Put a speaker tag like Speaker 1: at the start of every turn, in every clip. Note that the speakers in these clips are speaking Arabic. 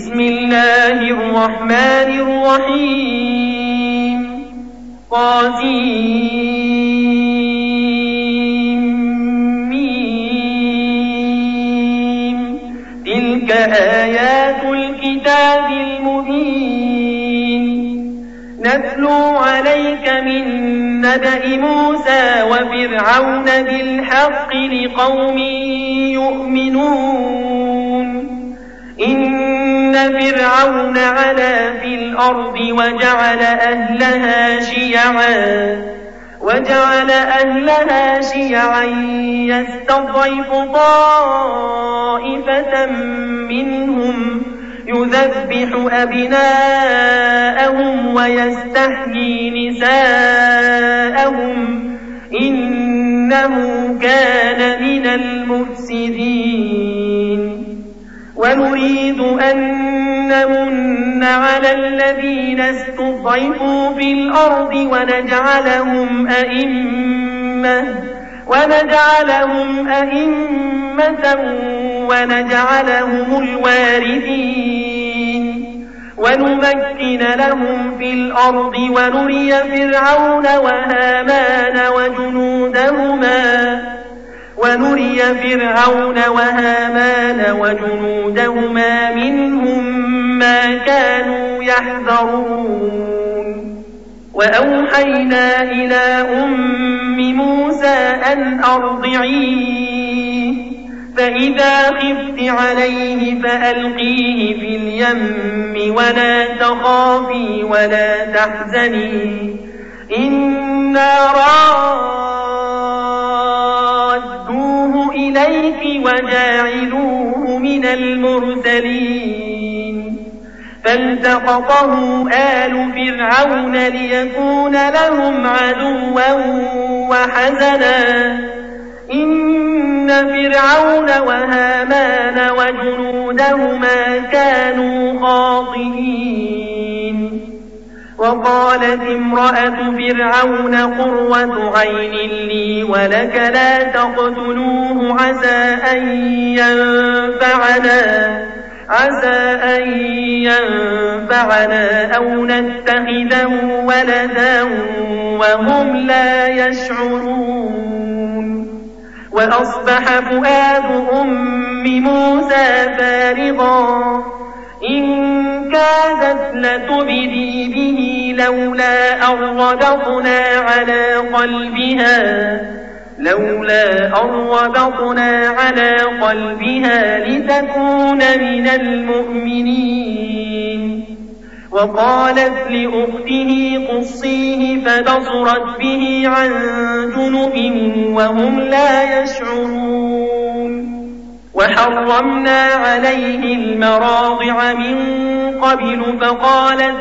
Speaker 1: بسم الله الرحمن الرحيم طاسيم تلك آيات الكتاب المبين نتلو عليك من نبأ موسى وفرعون بالحق لقوم يؤمنون إن فرعون علا في الأرض وجعل أهلها شيعا يستضعف طائفة منهم يذبح أبناءهم ويستحيي نساءهم إنه كان من المفسدين ونريد أن نمن على الذين استضعفوا في الأرض ونجعلهم أئمة ونجعلهم الوارثين ونمكن لهم في الأرض ونري فرعون وهامان وجنودهما منهم ما كانوا يحذرون وأوحينا إلى أم موسى أن أرضعيه فإذا خفت عليه فألقيه في اليم ولا تخافي ولا تحزني إنا رادوه إليك وجاعلوه من المرسلين فالتقطه آل فرعون ليكون لهم عدوا وحزنا إن فرعون وهامان وجنودهما كانوا خاطئين وقالت امرأة فرعون قرة عين لي ولك لا تقتلوه عسى أن ينفعنا أو نتخذه ولدا وهم لا يشعرون وأصبح فؤاد أم موسى فارغا إن كادت لتبدي به لولا أن ربطنا على قلبها لتكون من المؤمنين وقالت لأخته قصيه فبصرت به عن جنب وهم لا يشعرون وحرمنا عليه المراضع من قبل فقالت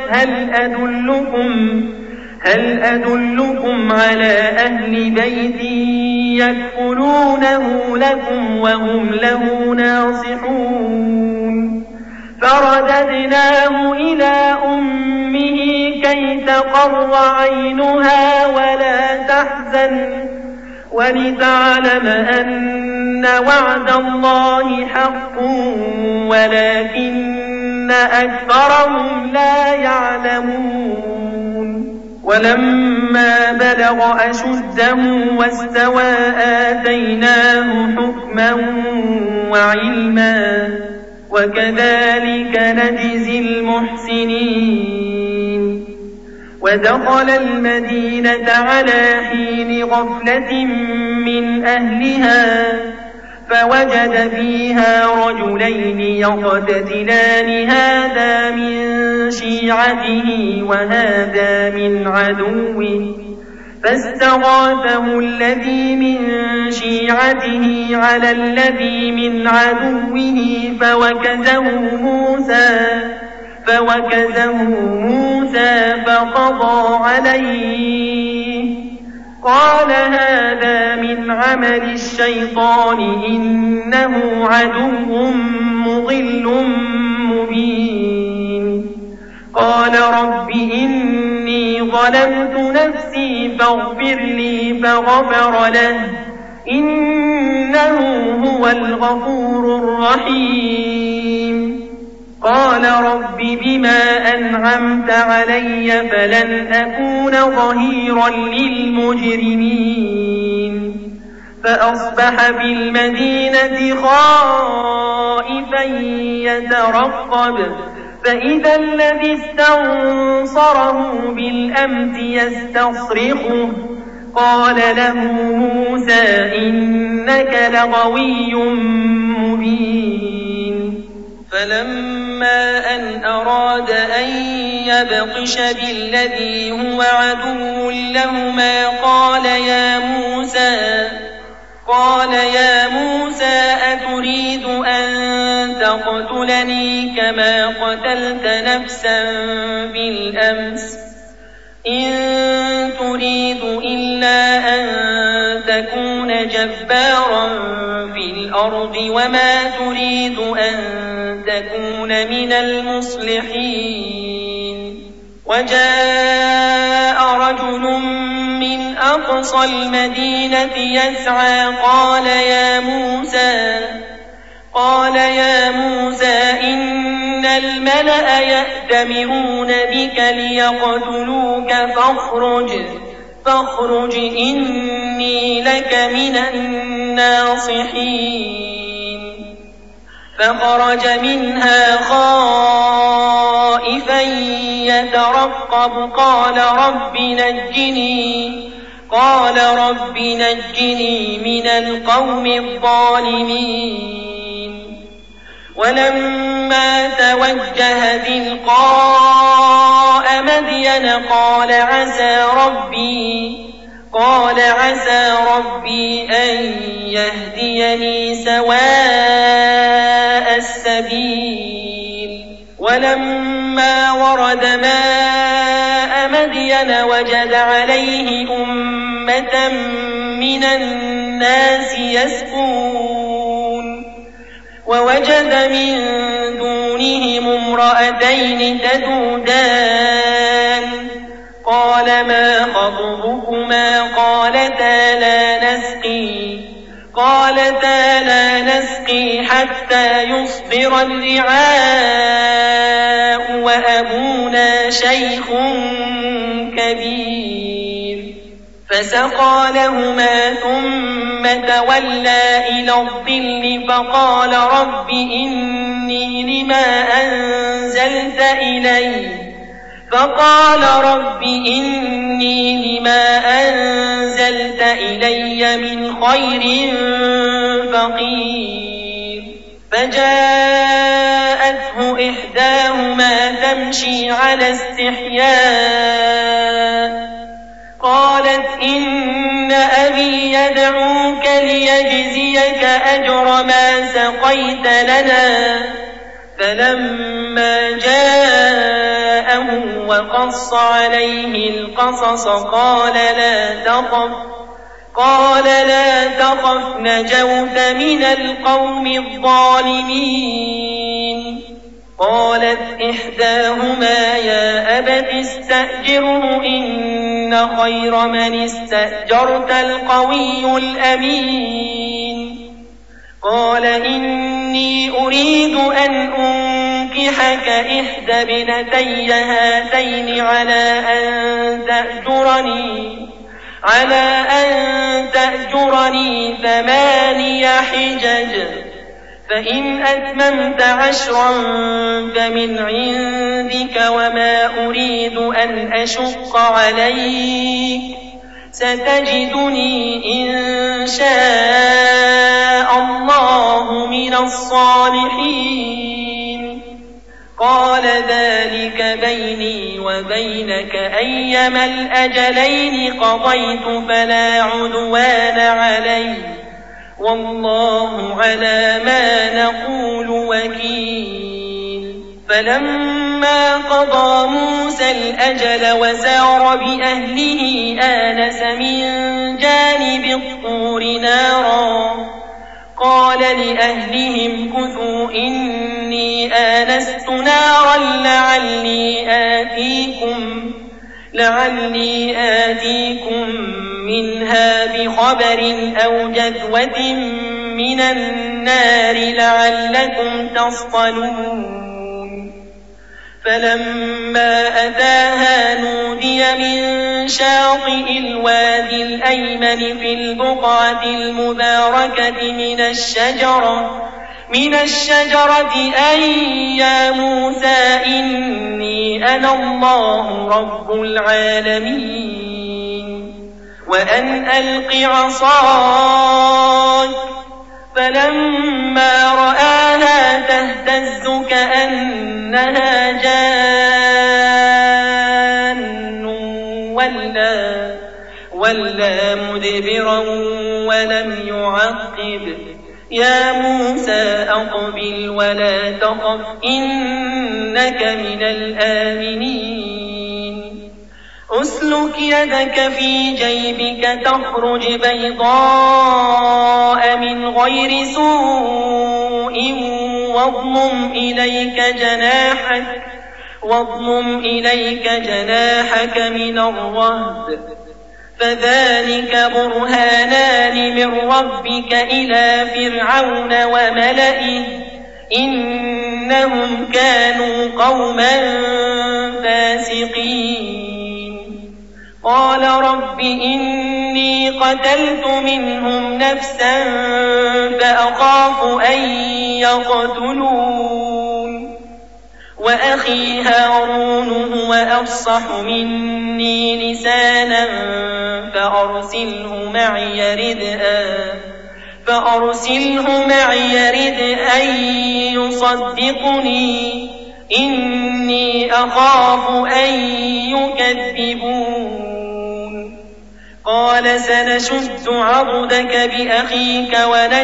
Speaker 1: هل أدلكم على أهل بيت يكفلونه لكم وهم له ناصحون فرددناه إلى أمه كي تقر عينها ولا تحزن ولتعلم أن وعد الله حق ولكن أكثرهم لا يعلمون ولما بلغ أشده واستوى آتيناه حكما وعلما وكذلك نجزي المحسنين ودخل المدينة على حين غفلة من أهلها فوجد فيها رجلين يقتتلان هذا من شيعته وهذا من عدوه فاستغاثه الذي من شيعته على الذي من عدوه فوكزه موسى فقضى عليه قال هذا من عمل الشيطان إنه عدو مضل مبين قال رب إني ظلمت نفسي فاغفر لي فغفر له إنه هو الغفور الرحيم قال رب بما أنعمت علي فلن أكون ظهيرا للمجرمين فأصبح بالمدينة خائفا يترقب فإذا الذي استنصره بالأمس يستصرخه قال له موسى إنك لغوي مبين فلما أن أراد أن يبطش بالذي هو عدو لهما قال يا موسى أتريد أن تقتلني كما قتلت نفسا بالأمس إن تريد إلا أن تكون جبارا في الأرض وما تريد أن تكون من المصلحين وجاء رجل من أقصى المدينة يسعى قال يا موسى إن الملأ يأتمرون بك ليقتلوك فاخرج إني لك من الناصحين فخرج منها خائفا يترقب قال رب نجني من القوم الظالمين ولما توجه تلقاء مدين قال عسى ربي أن يهديني سواء السبيل ولما ورد ماء مدين وجد عليه أمة من الناس يسقون ووجد من دونهم امرأتين تذودان قال ما خطبكما قالتا لا نسقي حتى يصدر الرعاء وأبونا شيخ كبير فسقى لهما ثم تولى إلى الظل فقال رب إني لما أنزلت إلي من خير فقير فجاءته إحداهما تمشي على استحياء قالت إن أبي يدعوك ليجزيك أجر ما سقيت لنا فلما جاءه وقص عليه القصص قال لا تخف نجوت من القوم الظالمين قالت إحداهما يا أبت استأجره إن خير من استأجرت القوي الأمين قال إني أريد أن أنكحك إحدى ابنتي هاتين على أن تأجرني 8 حجج فإن أتممت 10 فمن عندك وما أريد أن أشق عليك ستجدني إن شاء الله من الصالحين قال ذلك بيني وبينك أيما الأجلين قضيت فلا عدوان علي والله على ما نقول وكيل فلما قضى موسى الأجل وسار بأهله آنس من جانب الطور نارا قال لأهلهم كثوا إني آنست نارا لعلي آتيكم منها بخبر أو جذوة من النار لعلكم تصطلون فلما أتاها نودي من شاطئ الوادي الأيمن في البقعة المباركة من الشجرة أن يا موسى إني أنا الله رب العالمين وأن ألق عصاك فلما رآها تهتز كأنها جان ولا مدبرا ولم يعقب يا موسى أقبل ولا تخف إنك من الآمنين أسلك يدك في جيبك تخرج بيضاء من غير سوء واضمم إليك جناحك من الرهب فذلك برهانان من ربك إلى فرعون وملئه إنهم كانوا قوما فاسقين قال رب إني قتلت منهم نفسا فأخاف أن يقتلون وأخي هارون هو أفصح مني لسانا فأرسله معي يرد أن يصدقني إني أخاف أن يكذبون قال سنشد عضدك بأخيك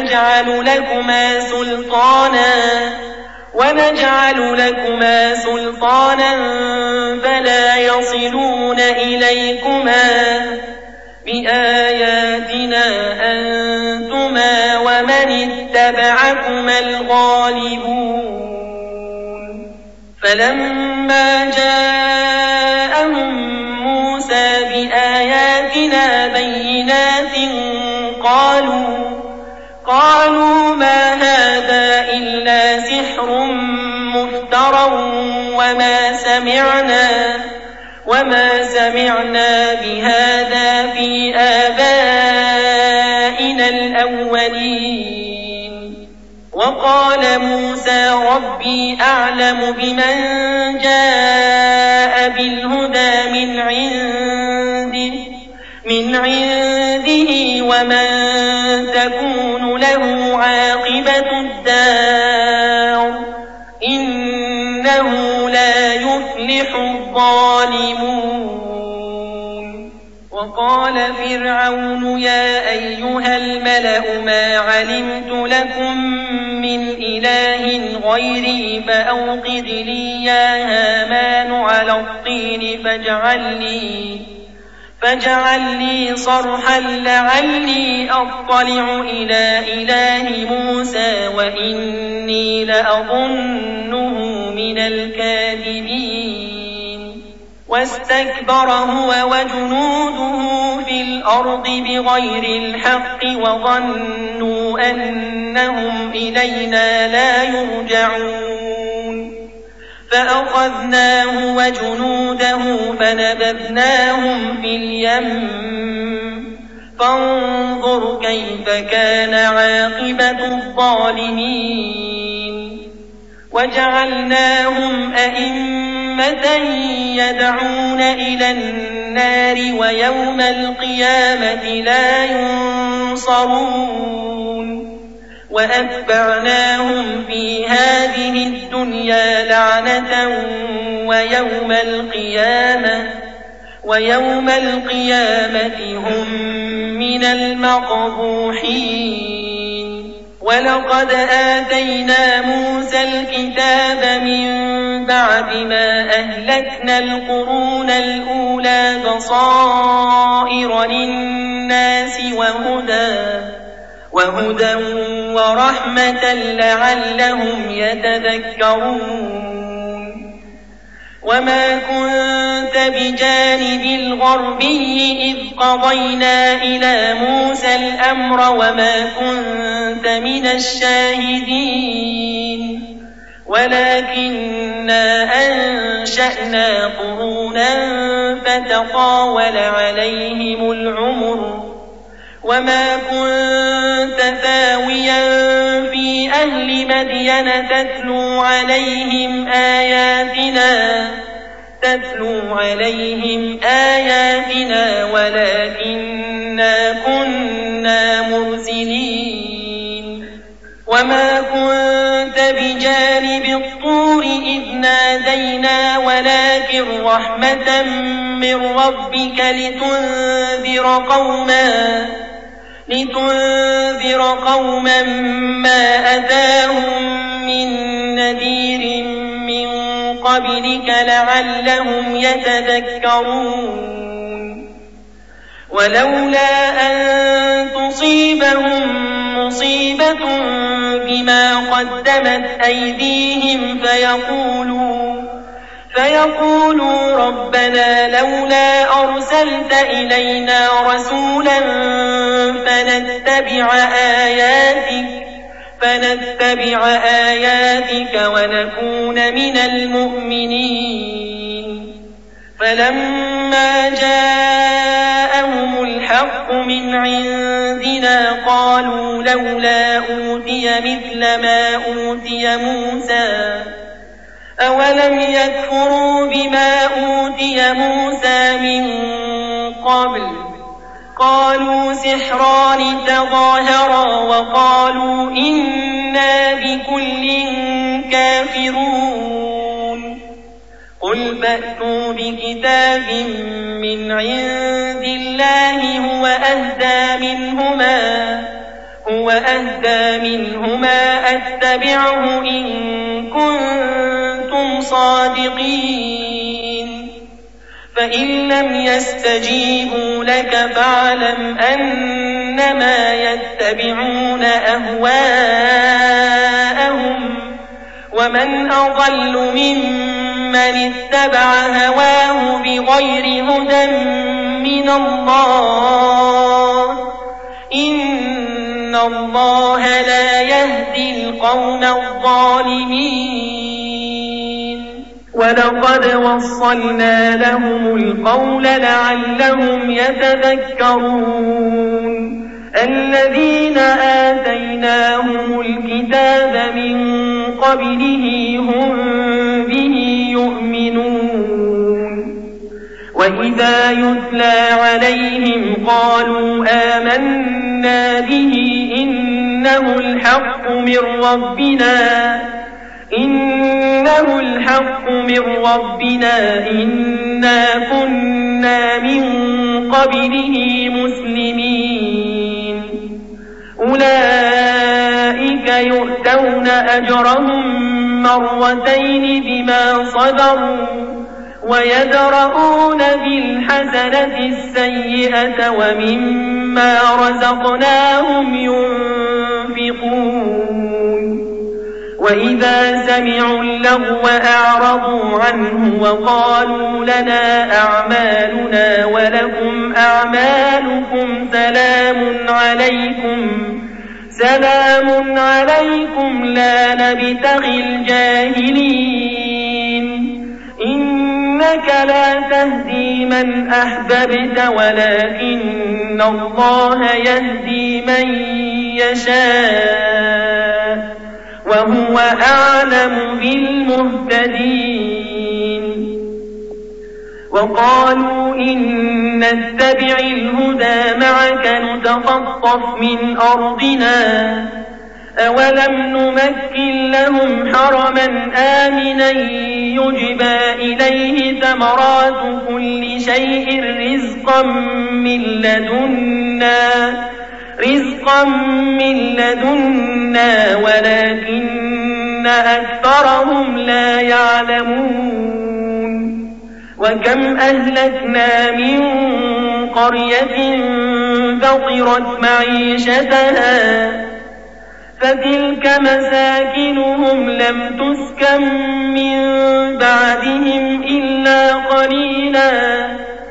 Speaker 1: ونجعل لكما سلطانا فلا يصلون إليكما بآياتنا أنتما ومن اتبعكما الغالبون فلما جاءهم موسى بآياتنا بينات قالوا ما هذا إلا سحر مفترى وما سمعنا بهذا في آبائنا الأولين وقال موسى ربي أعلم بمن جاء بالهدى من عنده ومن تكون له عاقبة الدار إنه لا يفلح الظالمون وقال فرعون يا أيها الملأ ما علمت لكم من إله غيري فأوقد لي يا هامان على الطين فاجعل لي صرحا لعلي أطلع إلى إله موسى وإني لأظنه من الكاذبين واستكبر هو وجنوده في الأرض بغير الحق وظنوا أنهم إلينا لا يرجعون فأخذناه وجنوده فنبذناهم في اليم فانظر كيف كان عاقبة الظالمين وجعلناهم أئمة يدعون إلى النار ويوم القيامة لا ينصرون وأتبعناهم في هذه الدنيا لعنة ويوم القيامة هم من المقبوحين ولقد آتينا موسى الكتاب من بعد ما أهلكنا القرون الأولى بصائر للناس وهدى ورحمة لعلهم يتذكرون وما كنت بجانب الغربي إذ قضينا إلى موسى الأمر وما كنت من الشاهدين ولكننا أنشأنا قرونا فتطاول عليهم العمر وما كنت ثاويا في أهل مدين تتلو عليهم آياتنا ولكننا كنا مرسلين وما كنت بجانب الطور إذ نادينا ولكن رحمة من ربك لتنذر قوما ما أتاهم من نذير من قبلك لعلهم يتذكرون ولولا أن تصيبهم مصيبة بما قدمت أيديهم فيقولوا ربنا لولا أرسلت إلينا رسولا فنتبع آياتك ونكون من المؤمنين فلما جاءهم الحق من عندنا قالوا لولا أوتي مثل ما أوتي موسى أولم يكفروا بما أوتي موسى من قبل قالوا سحران تظاهرا وقالوا إنا بكل كافرون قل فأتوا بكتاب من عند الله هو أهدى منهما أتبعه إن كنتم صادقين فإن لم يستجيبوا لك فاعلم أنما يتبعون أهواءهم ومن أضل ممن اتبع هواه بغير هدى من الله إن الله لا يهدي القوم الظالمين ولقد وصلنا لهم القول لعلهم يتذكرون الذين آتيناهم الكتاب من قبله هم به يؤمنون وإذا يتلى عليهم قالوا آمنا به إنه الحق من ربنا إنا كنا من قبله مسلمين أولئك يؤتون أجرهم مرتين بما صبروا ويدرؤون بالحسنة السيئة ومما رزقناهم ينفقون وإذا سمعوا اللغو أعرضوا عنه وقالوا لنا أعمالنا ولكم أعمالكم سلام عليكم لا نبتغي الجاهلين إنك لا تهدي من أحببت ولكن الله يهدي من يشاء وهو أعلم بالمهتدين وقالوا إن نتبع الهدى معك نتخطف من أرضنا أولم نمكن لهم حرما آمنا يجبى إليه ثمرات كل شيء رزقا من لدنا ولكن أكثرهم لا يعلمون وكم أهلكنا من قرية بطرت معيشتها فتلك مساكنهم لم تسكن من بعدهم إلا قليلا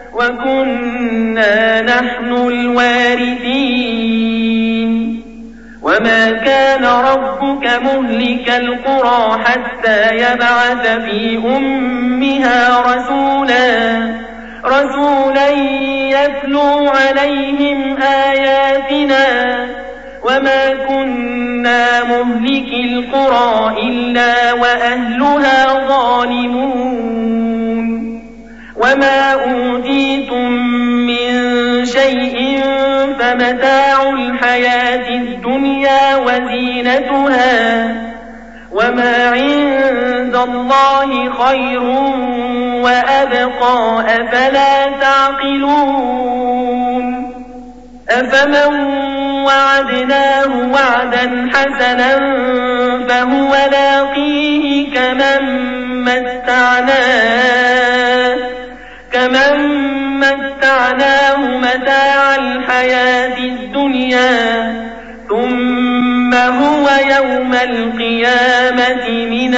Speaker 1: وكنا نحن الوارثين وما كان ربك مهلك القرى حتى يبعث في أمها رسولا يتلو عليهم آياتنا وما كنا مهلك القرى إلا وأهلها ظالمون وما أوتيتم من شيء فمتاع الحياة الدنيا وزينتها وما عند الله خير وأبقى أفلا تعقلون أفمن وعدناه وعدا حسنا فهو لاقيه كمن متعناه متاع الحياة الدنيا ثم هو يوم القيامة من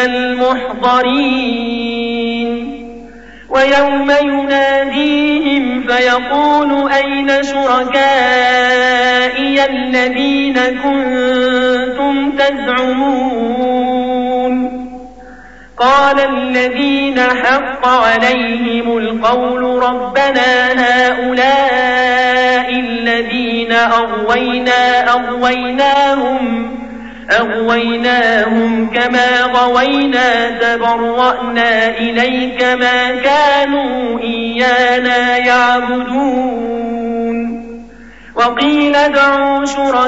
Speaker 1: المحضرين ويوم يناديهم فيقول أين شركائي الذين كنتم تزعمون قال الذين حق عليهم القول ربنا هؤلاء الذين أغويناهم كما غوينا تبرأنا إليك ما كانوا إيانا يعبدون وقيل ادعوا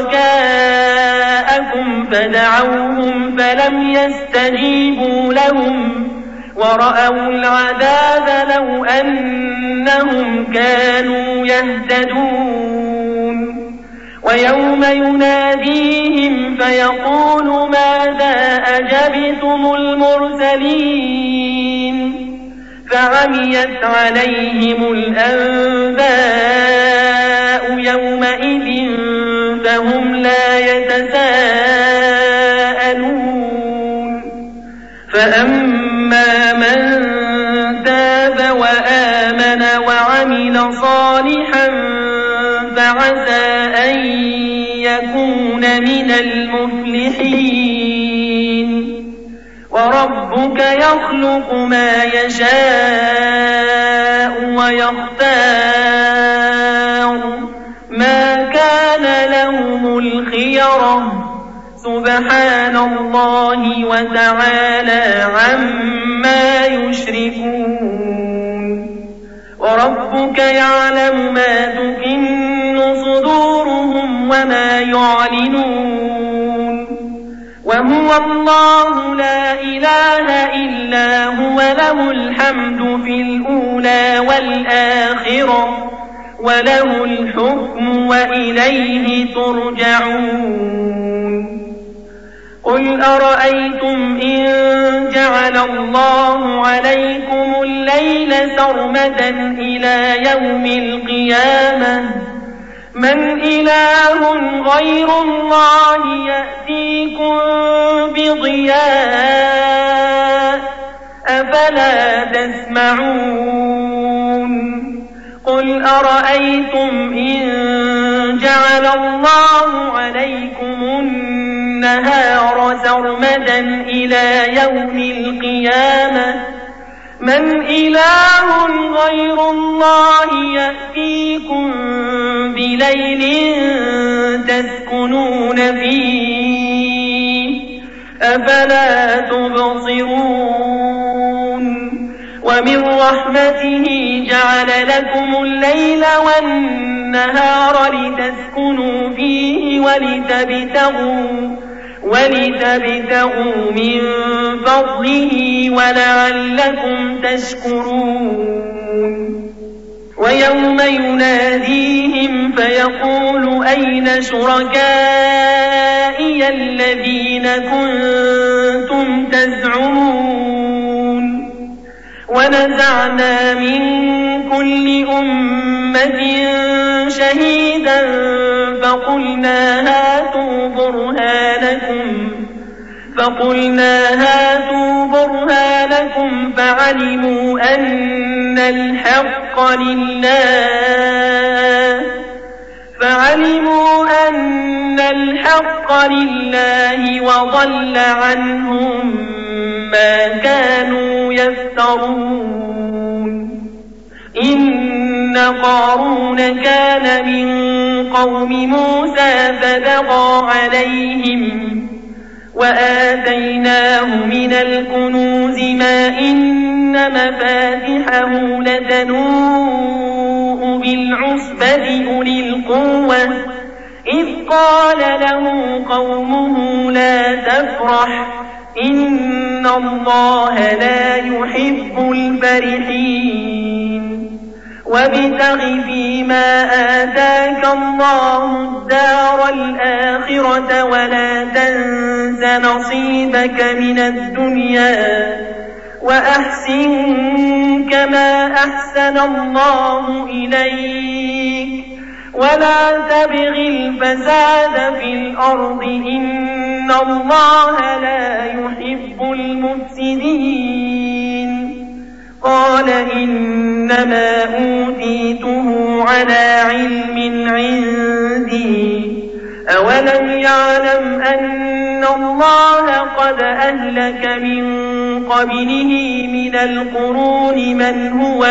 Speaker 1: شركاءكم فدعوهم فلم يستجيبوا لهم ورأوا العذاب لو أنهم كانوا يهتدون ويوم يناديهم فيقول ماذا أجبتم المرسلين فعميت عليهم الأنباء يومئذ فهم لا يتساءلون فأما من تاب وآمن وعمل صالحا فعسى أن يكون من المفلحين وربك يخلق ما يشاء ويختار ما كان لهم الخيرة سبحان الله وتعالى عما يشركون وربك يعلم ما تكن صدورهم وما يعلنون وهو الله لا إله إلا هو له الحمد في الأولى والآخرة وله الحكم وإليه ترجعون قل أرأيتم إن جعل الله عليكم الليل سرمدا إلى يوم القيامة من إله غير الله يأتيكم بضياء أفلا تسمعون قل أرأيتم إن جعل الله عليكم النهار سرمدا إلى يوم القيامة من إله غير الله يأتيكم بليل تسكنون فيه أفلا تبصرون ومن رحمته جعل لكم الليل والنهار لتسكنوا فيه ولتبتغوا من فضله ولعلكم تشكرون ويوم يناديهم فيقول أين شركائي الذين كنتم تزعمون ونزعنا من كل أمة شهيدا فقلنا هاتوا برهانكم فعلموا أن الحق لله فعلموا أن الحق لله وضل عنهم ما كانوا يفترون. إن قارون كان من قوم موسى فبغى عليهم وآتيناه من الكنوز ما إن مفاتحه لتنوء بالعصبة أولي القوة إذ قال له قومه لا تفرح إن الله لا يحب الفرحين. وابتغ فيما آتاك الله الدار الآخرة ولا تنس نصيبك من الدنيا وأحسن كما أحسن الله إليك ولا تبغ الفساد في الأرض إن الله لا يحب المفسدين. قال إنما أوتيته على علم عندي أولم يعلم أن الله قد أهلك من قبله من القرون من هو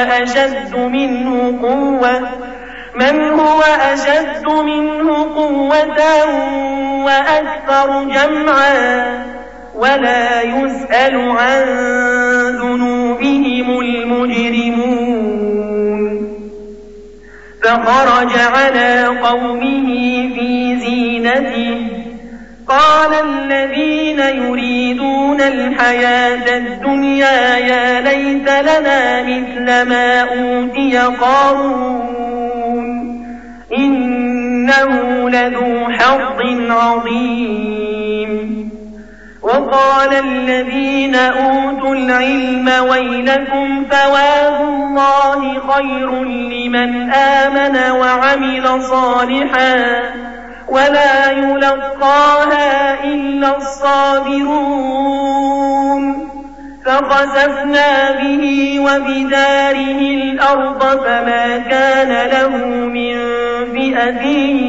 Speaker 1: أشد منه قوة وأكثر جمعا ولا يسأل عن ذنوبهم المجرمون. فخرج على قومه في زينته قال الذين يريدون الحياة الدنيا يا ليت لنا مثل ما أوتي قارون إنه لذو حظ عظيم. وقال الذين أوتوا العلم ويلكم ثواب الله خير لمن آمن وعمل صالحا ولا يلقاها إلا الصابرون. فخسفنا به وبداره الأرض فما كان له من فئة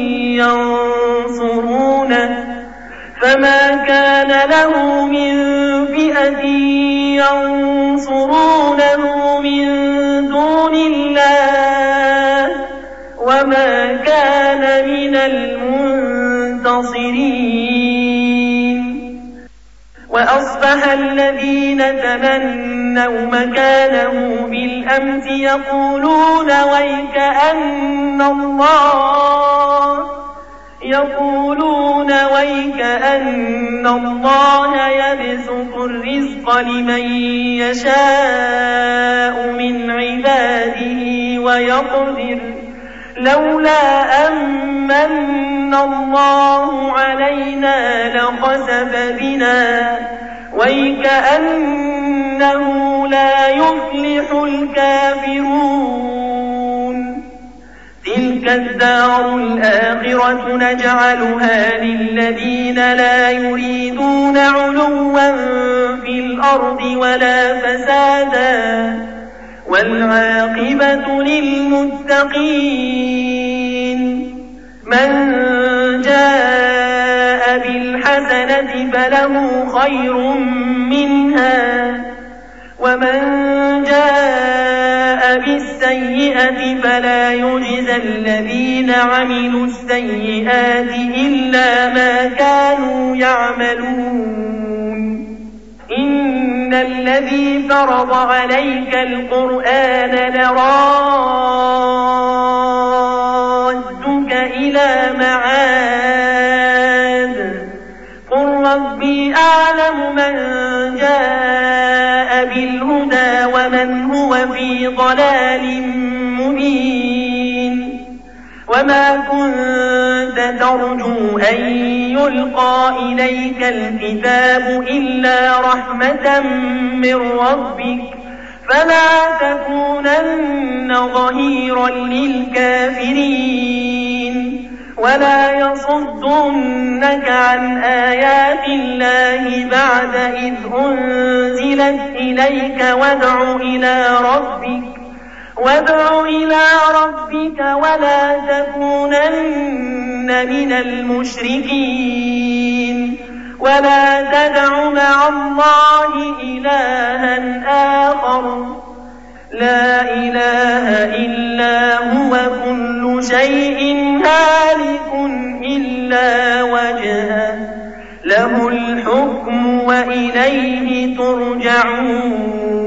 Speaker 1: ينصرونه من دون الله وما كان من المنتصرين. وأصبح الذين تمنوا مكانه بالأمس يقولون ويكأن الله يبسط الرزق لمن يشاء من عباده ويقدر لولا أمن الله علينا لخسف بنا ويكأنه لا يفلح الكافرون. تلك الدار الآخرة نجعلها للذين لا يريدون علوا في الأرض ولا فسادا والعاقبة للمتقين. من جاء بالحسنة فله خير منها ومن جاء بالسيئة فلا يجزى الذين عملوا السيئات إلا ما كانوا يعملون. إن الذي فرض عليك القرآن لرادك إلى معاد قل ربي أعلم من جاء بالهدى ومن هو في ضلال مبين. وما كنت ترجو أن يلقى إليك الكتاب إلا رحمة من ربك فلا تكونن ظهيرا للكافرين ولا يصدنك عن آيات الله بعد إذ أنزلت إليك وادع إلى ربك ولا تكونن من المشركين ولا تدع مع الله إلها آخر لا إله إلا هو كل شيء هالك إلا وجهه له الحكم وإليه ترجعون